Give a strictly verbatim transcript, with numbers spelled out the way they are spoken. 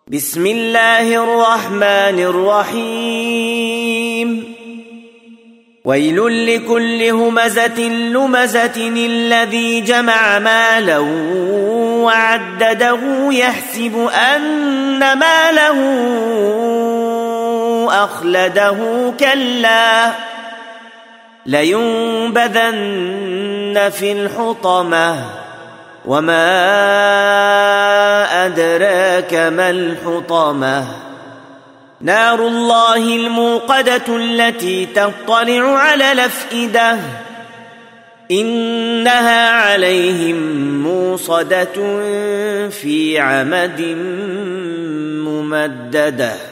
بسم الله الرحمن الرحيم ويل لكل همزة لمزة الذي جمع مالا وعدده يحسب أن ماله أخلده كلا لينبذن في الحطمة وما أدراك ما الحطمة نار الله الموقدة التي تطلع على الأفئدة إنها عليهم موصدة في عمد ممددة.